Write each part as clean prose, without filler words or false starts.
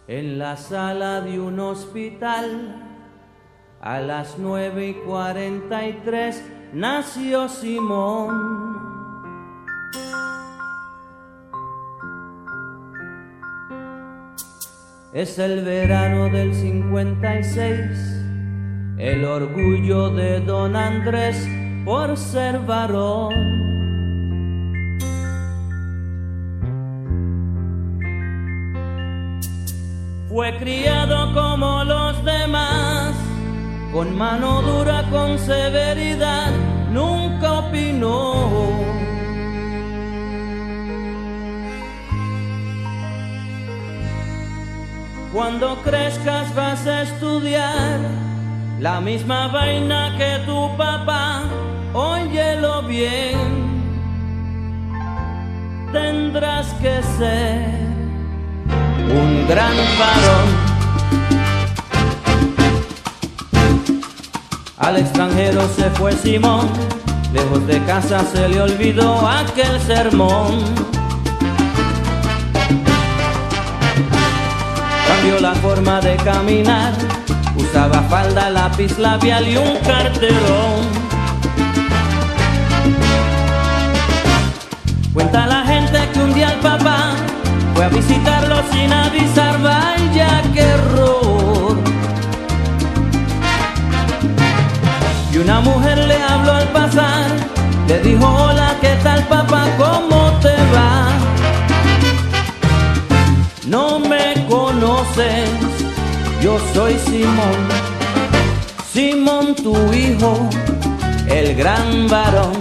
En la sala de un hospital, a las 9:43, nació Simón. Es el verano del 56, el orgullo de don Andrés por ser varón. Fue criado como los demás, con mano dura, con severidad, nunca opinó. Cuando crezcas vas a estudiar la misma vaina que tu papá, óyelo bien, tendrás que ser un gran varón. Al extranjero se fue Simón, lejos de casa se le olvidó aquel sermón. Cambió la forma de caminar, usaba falda, lápiz labial y un carterón. Cuenta la gente que un día el papá fue a visitarlo sin avisar, vaya qué error. Y una mujer le habló al pasar, le dijo: hola, ¿qué tal papá? ¿Cómo te va? No me conoces, yo soy Simón, Simón tu hijo, el gran varón.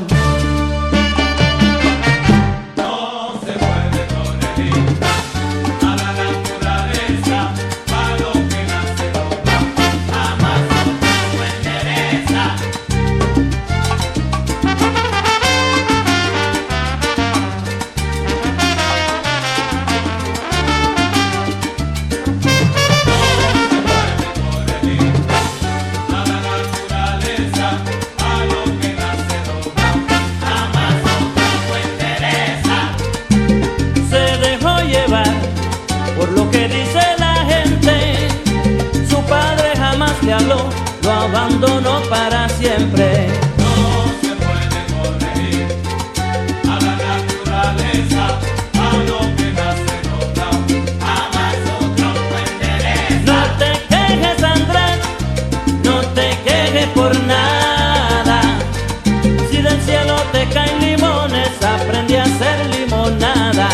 Por lo que dice la gente, su padre jamás le habló, lo abandonó para siempre. No se puede corregir a la naturaleza, a lo que nace doblado, jamás otro lo endereza. No te quejes, Andrés, no te quejes por nada. Si del cielo te caen limones, aprende a hacer limonada.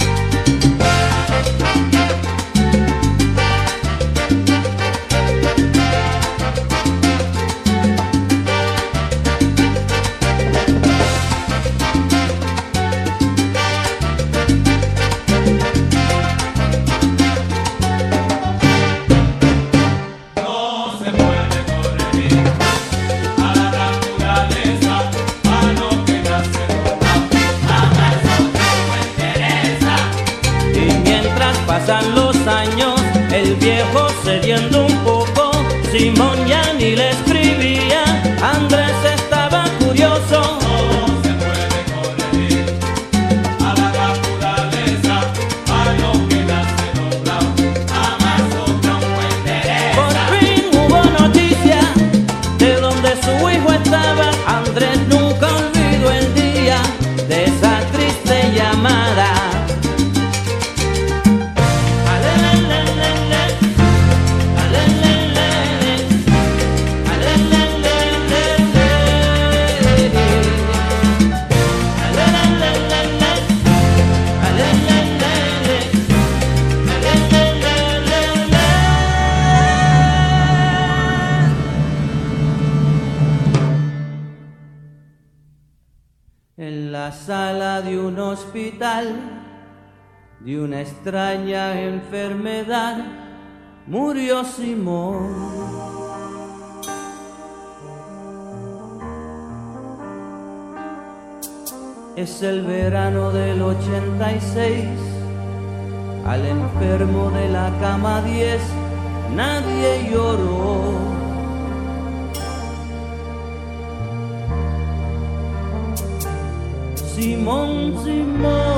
Pasan los años, el viejo cediendo un poco, Simón ya ni le escribía, Andrés estaba curioso. No se puede corregir a la naturaleza, a lo que nace doblado, jamás otro lo endereza. Por fin hubo noticia de donde su hijo estaba, Andrés nunca olvidó el día de esa triste llamada. En la sala de un hospital, de una extraña enfermedad, murió Simón. Es el verano del 86, al enfermo de la cama 10, nadie lloró. Simón, Simón,